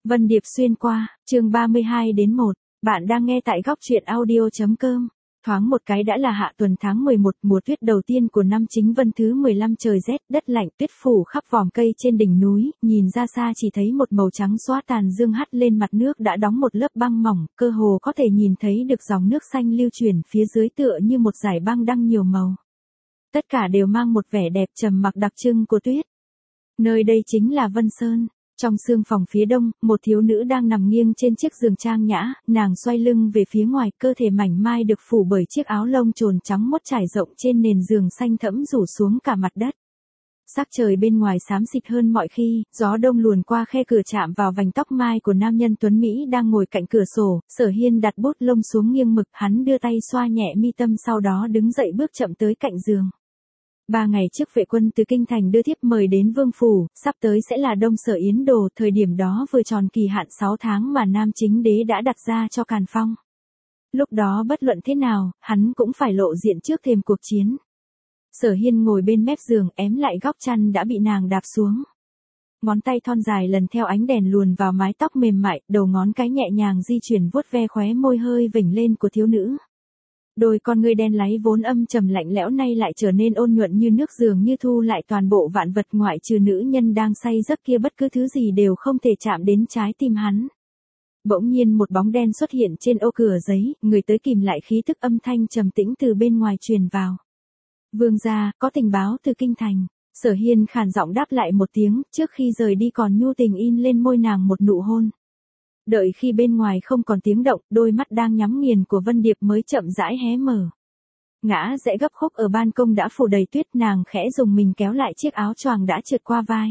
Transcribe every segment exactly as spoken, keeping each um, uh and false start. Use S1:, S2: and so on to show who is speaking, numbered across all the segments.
S1: Vân Điệp xuyên qua, chương ba mươi hai đến một. Bạn đang nghe tại góc truyện audio.com. Thoáng một cái đã là hạ tuần tháng mười một, mùa tuyết đầu tiên của năm Chính Vân thứ mười lăm, trời rét, đất lạnh, tuyết phủ khắp vòm cây trên đỉnh núi, nhìn ra xa chỉ thấy một màu trắng xóa tàn dương hắt lên mặt nước đã đóng một lớp băng mỏng, cơ hồ có thể nhìn thấy được dòng nước xanh lưu chuyển phía dưới tựa như một dải băng đăng nhiều màu. Tất cả đều mang một vẻ đẹp trầm mặc đặc trưng của tuyết. Nơi đây chính là Vân Sơn. Trong sương phòng phía đông, một thiếu nữ đang nằm nghiêng trên chiếc giường trang nhã, nàng xoay lưng về phía ngoài, cơ thể mảnh mai được phủ bởi chiếc áo lông trồn trắng mốt trải rộng trên nền giường xanh thẫm rủ xuống cả mặt đất. Sắc trời bên ngoài xám xịt hơn mọi khi, gió đông luồn qua khe cửa chạm vào vành tóc mai của nam nhân tuấn Mỹ đang ngồi cạnh cửa sổ. Sở Hiên đặt bút lông xuống nghiêng mực, hắn đưa tay xoa nhẹ mi tâm, sau đó đứng dậy bước chậm tới cạnh giường. Ba ngày trước vệ quân từ Kinh Thành đưa thiếp mời đến Vương Phủ, sắp tới sẽ là Đông Sở Yến Đồ, thời điểm đó vừa tròn kỳ hạn sáu tháng mà Nam Chính Đế đã đặt ra cho Càn Phong. Lúc đó bất luận thế nào, hắn cũng phải lộ diện trước thềm cuộc chiến. Sở Hiên ngồi bên mép giường, ém lại góc chăn đã bị nàng đạp xuống. Ngón tay thon dài lần theo ánh đèn luồn vào mái tóc mềm mại, đầu ngón cái nhẹ nhàng di chuyển vuốt ve khóe môi hơi vểnh lên của thiếu nữ. Đôi con ngươi đen láy vốn âm trầm lạnh lẽo nay lại trở nên ôn nhuận như nước, dường như thu lại toàn bộ vạn vật, ngoại trừ nữ nhân đang say giấc kia bất cứ thứ gì đều không thể chạm đến trái tim hắn. Bỗng nhiên một bóng đen xuất hiện trên ô cửa giấy, người tới kìm lại khí tức, âm thanh trầm tĩnh từ bên ngoài truyền vào. Vương gia, có tình báo từ Kinh Thành. Sở Hiên khàn giọng đáp lại một tiếng, trước khi rời đi còn nhu tình in lên môi nàng một nụ hôn. Đợi khi bên ngoài không còn tiếng động, đôi mắt đang nhắm nghiền của Vân Điệp mới chậm rãi hé mở. Ngã rẽ gấp khúc ở ban công đã phủ đầy tuyết, nàng khẽ dùng mình kéo lại chiếc áo choàng đã trượt qua vai.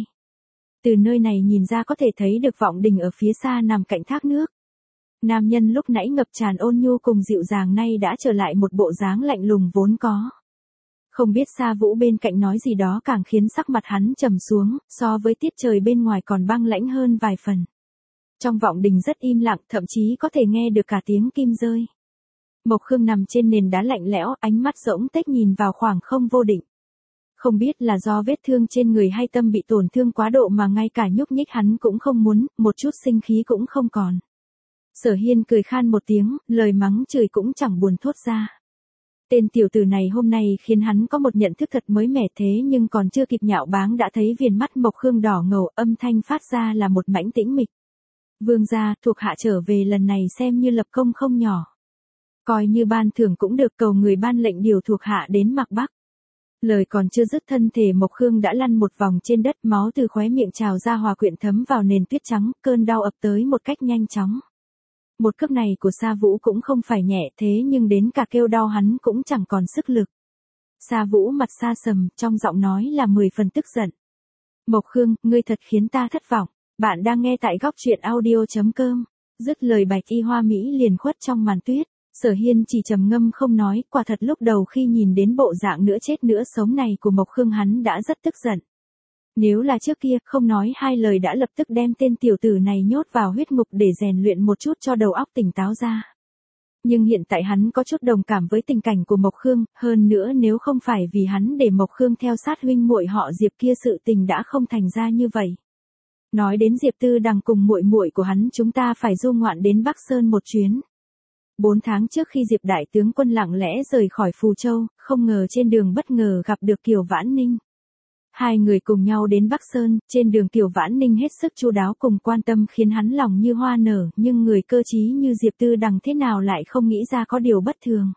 S1: Từ nơi này nhìn ra có thể thấy được Vọng Đình ở phía xa nằm cạnh thác nước. Nam nhân lúc nãy ngập tràn ôn nhu cùng dịu dàng nay đã trở lại một bộ dáng lạnh lùng vốn có. Không biết Sa Vũ bên cạnh nói gì đó càng khiến sắc mặt hắn trầm xuống, so với tiết trời bên ngoài còn băng lãnh hơn vài phần. Trong Vọng Đình rất im lặng, thậm chí có thể nghe được cả tiếng kim rơi. Mộc Khương nằm trên nền đá lạnh lẽo, ánh mắt rỗng tuếch nhìn vào khoảng không vô định. Không biết là do vết thương trên người hay tâm bị tổn thương quá độ mà ngay cả nhúc nhích hắn cũng không muốn, một chút sinh khí cũng không còn. Sở Hiên cười khan một tiếng, lời mắng chửi cũng chẳng buồn thốt ra. Tên tiểu tử này hôm nay khiến hắn có một nhận thức thật mới mẻ, thế nhưng còn chưa kịp nhạo báng đã thấy viền mắt Mộc Khương đỏ ngầu, âm thanh phát ra là một mảnh tĩnh mịch. Vương gia, thuộc hạ trở về lần này xem như lập công không nhỏ. Coi như ban thưởng cũng được, cầu người ban lệnh điều thuộc hạ đến Mạc Bắc. Lời còn chưa dứt, thân thể Mộc Khương đã lăn một vòng trên đất, máu từ khóe miệng trào ra hòa quyện thấm vào nền tuyết trắng, cơn đau ập tới một cách nhanh chóng. Một cước này của Sa Vũ cũng không phải nhẹ, thế nhưng đến cả kêu đau hắn cũng chẳng còn sức lực. Sa Vũ mặt xa sầm, trong giọng nói là mười phần tức giận. Mộc Khương, ngươi thật khiến ta thất vọng. Bạn đang nghe tại góc truyện audio.com. Dứt lời Bạch Y Hoa Mỹ liền khuất trong màn tuyết. Sở Hiên chỉ trầm ngâm không nói, quả thật lúc đầu khi nhìn đến bộ dạng nửa chết nửa sống này của Mộc Khương hắn đã rất tức giận. Nếu là trước kia, không nói hai lời đã lập tức đem tên tiểu tử này nhốt vào huyết ngục để rèn luyện một chút cho đầu óc tỉnh táo ra. Nhưng hiện tại hắn có chút đồng cảm với tình cảnh của Mộc Khương, hơn nữa nếu không phải vì hắn để Mộc Khương theo sát huynh muội họ Diệp kia, sự tình đã không thành ra như vậy. Nói đến Diệp Tư Đằng cùng muội muội của hắn, chúng ta phải du ngoạn đến Bắc Sơn một chuyến. Bốn tháng trước khi Diệp đại tướng quân lặng lẽ rời khỏi Phù Châu, không ngờ trên đường bất ngờ gặp được Kiều Vãn Ninh. Hai người cùng nhau đến Bắc Sơn, trên đường Kiều Vãn Ninh hết sức chu đáo cùng quan tâm khiến hắn lòng như hoa nở, nhưng người cơ trí như Diệp Tư Đằng thế nào lại không nghĩ ra có điều bất thường.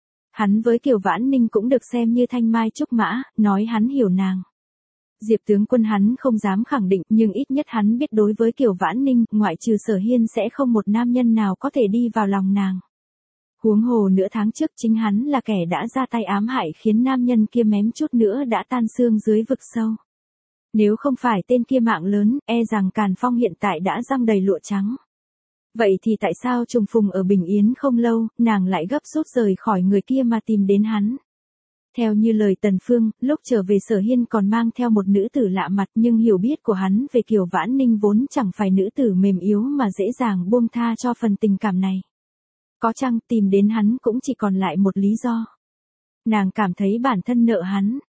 S1: Hắn với Kiều Vãn Ninh cũng được xem như thanh mai trúc mã, nói hắn hiểu nàng. Diệp tướng quân hắn không dám khẳng định, nhưng ít nhất hắn biết đối với Kiều Vãn Ninh, ngoại trừ Sở Hiên sẽ không một nam nhân nào có thể đi vào lòng nàng. Huống hồ nửa tháng trước chính hắn là kẻ đã ra tay ám hại khiến nam nhân kia mém chút nữa đã tan xương dưới vực sâu. Nếu không phải tên kia mạng lớn, e rằng Càn Phong hiện tại đã răng đầy lụa trắng. Vậy thì tại sao trùng phùng ở Bình Yến không lâu, nàng lại gấp rút rời khỏi người kia mà tìm đến hắn? Theo như lời Tần Phương, lúc trở về Sở Hiên còn mang theo một nữ tử lạ mặt, nhưng hiểu biết của hắn về Kiều Vãn Ninh vốn chẳng phải nữ tử mềm yếu mà dễ dàng buông tha cho phần tình cảm này. Có chăng tìm đến hắn cũng chỉ còn lại một lý do. Nàng cảm thấy bản thân nợ hắn.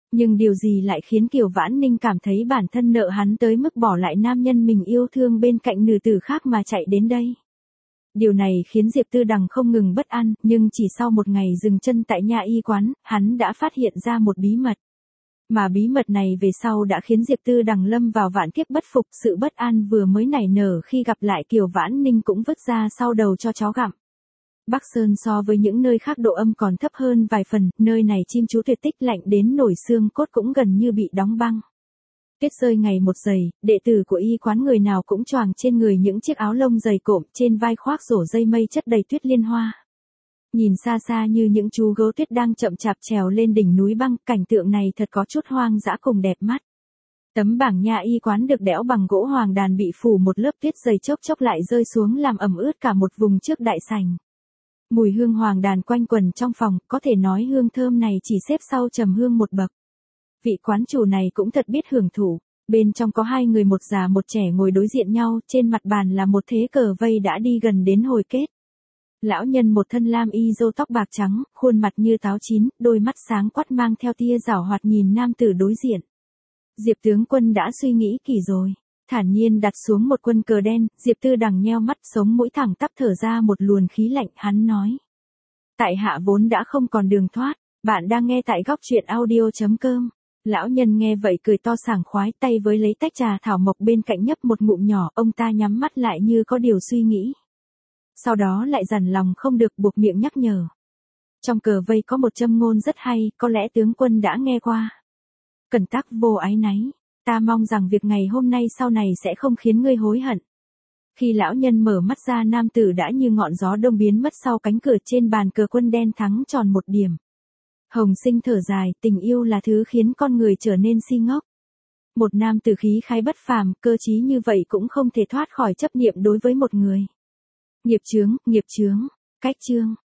S1: Nhưng điều gì lại khiến Kiều Vãn Ninh cảm thấy bản thân nợ hắn tới mức bỏ lại nam nhân mình yêu thương bên cạnh nữ tử khác mà chạy đến đây? Điều này khiến Diệp Tư Đằng không ngừng bất an, nhưng chỉ sau một ngày dừng chân tại nha y quán, hắn đã phát hiện ra một bí mật. Mà bí mật này về sau đã khiến Diệp Tư Đằng lâm vào vạn kiếp bất phục, sự bất an vừa mới nảy nở khi gặp lại Kiều Vãn Ninh cũng vứt ra sau đầu cho chó gặm. Bắc Sơn so với những nơi khác độ âm còn thấp hơn vài phần, nơi này chim chú tuyệt tích lạnh đến nổi xương cốt cũng gần như bị đóng băng. Tuyết rơi ngày một dày, đệ tử của y quán người nào cũng choàng trên người những chiếc áo lông dày cộm, trên vai khoác rổ dây mây chất đầy tuyết liên hoa. Nhìn xa xa như những chú gấu tuyết đang chậm chạp trèo lên đỉnh núi băng, cảnh tượng này thật có chút hoang dã cùng đẹp mắt. Tấm bảng nha y quán được đẽo bằng gỗ hoàng đàn bị phủ một lớp tuyết dày chốc chốc lại rơi xuống làm ẩm ướt cả một vùng trước đại sảnh. Mùi hương hoàng đàn quanh quần trong phòng, có thể nói hương thơm này chỉ xếp sau trầm hương một bậc. Vị quán chủ này cũng thật biết hưởng thụ. Bên trong có hai người một già một trẻ ngồi đối diện nhau, trên mặt bàn là một thế cờ vây đã đi gần đến hồi kết. Lão nhân một thân lam y râu tóc bạc trắng, khuôn mặt như táo chín, đôi mắt sáng quắt mang theo tia giảo hoạt nhìn nam tử đối diện. Diệp tướng quân đã suy nghĩ kỹ rồi. Thản nhiên đặt xuống một quân cờ đen, Diệp Tư Đằng nheo mắt, sống mũi thẳng tắp thở ra một luồng khí lạnh, hắn nói. Tại hạ vốn đã không còn đường thoát, bạn đang nghe tại góc truyện audio chấm com. Lão nhân nghe vậy cười to sảng khoái, tay với lấy tách trà thảo mộc bên cạnh nhấp một ngụm nhỏ, ông ta nhắm mắt lại như có điều suy nghĩ. Sau đó lại dằn lòng không được buộc miệng nhắc nhở. Trong cờ vây có một châm ngôn rất hay, có lẽ tướng quân đã nghe qua. Cẩn tắc vô ái náy, ta mong rằng việc ngày hôm nay sau này sẽ không khiến ngươi hối hận. Khi lão nhân mở mắt ra, nam tử đã như ngọn gió đông biến mất sau cánh cửa, trên bàn cờ quân đen thắng tròn một điểm. Hồng Sinh thở dài, tình yêu là thứ khiến con người trở nên si ngốc. Một nam tử khí khái bất phàm, cơ trí như vậy cũng không thể thoát khỏi chấp niệm đối với một người. Nghiệp chướng, nghiệp chướng, cách chương.